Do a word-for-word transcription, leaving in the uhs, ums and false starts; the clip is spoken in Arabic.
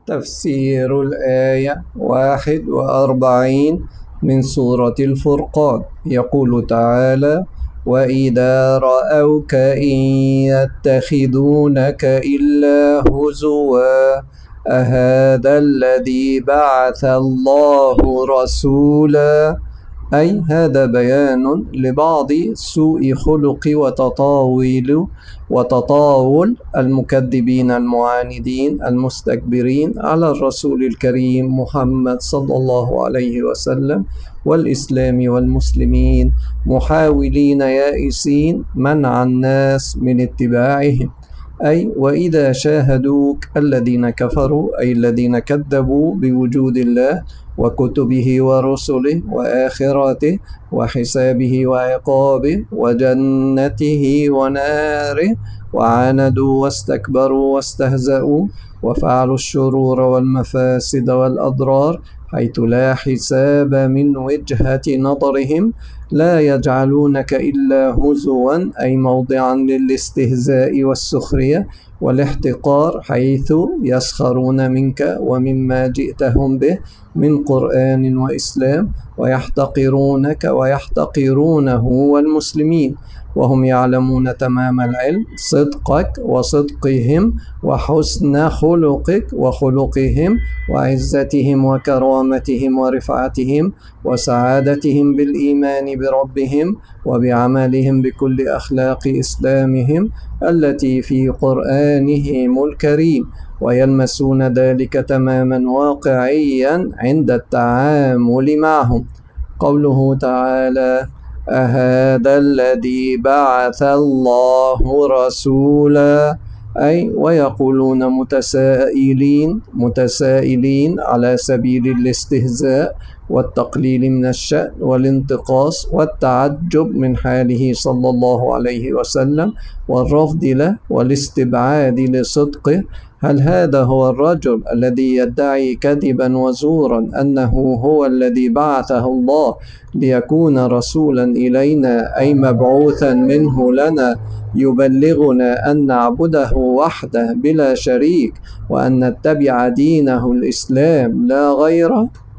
تفسير الآية واحد وأربعين من سورة الفرقان. يقول تعالى: وإذا رأوك إن يتخذونك إلا هزوا أهذا الذي بعث الله رسولا. أي هذا بيان لبعض سوء خلق وتطاول وتطاول المكذبين المعاندين المستكبرين على الرسول الكريم محمد صلى الله عليه وسلم والإسلام والمسلمين، محاولين يائسين منع الناس من اتباعهم. أي وإذا شاهدوك الذين كفروا، أي الذين كذبوا بوجود الله وكتبه ورسله وآخرته وحسابه وعقابه وجنته وناره، وعاندوا واستكبروا واستهزأوا وفعلوا الشرور والمفاسد والأضرار حيث لا حساب من وجهة نظرهم، لا يجعلونك إلا هزوا، أي موضعا للاستهزاء والسخرية والاحتقار، حيث يسخرون منك ومما جئتهم به من قرآن وإسلام، ويحتقرونك ويحتقرونه والمسلمين، وهم يعلمون تمام العلم صدقك وصدقهم وحسن خلقك وخلقهم وعزتهم وكرامتهم ورفعتهم وسعادتهم بالإيمان بربهم وبعملهم بكل أخلاق إسلامهم التي في قرآنهم الكريم، ويلمسون ذلك تماما واقعيا عند التعامل معهم. قوله تعالى: أهذا الذي بعث الله رسولا، أي ويقولون متسائلين متسائلين على سبيل الاستهزاء والتقليل من الشأن والانتقاص والتعجب من حاله صلى الله عليه وسلم والرفض له والاستبعاد لصدقه. هل هذا هو الرجل الذي يدعي كذبا وزورا أنه هو الذي بعثه الله ليكون رسولا إلينا، أي مبعوثا منه لنا يبلغنا أن نعبده وحده بلا شريك وأن نتبع دينه الإسلام لا غيره؟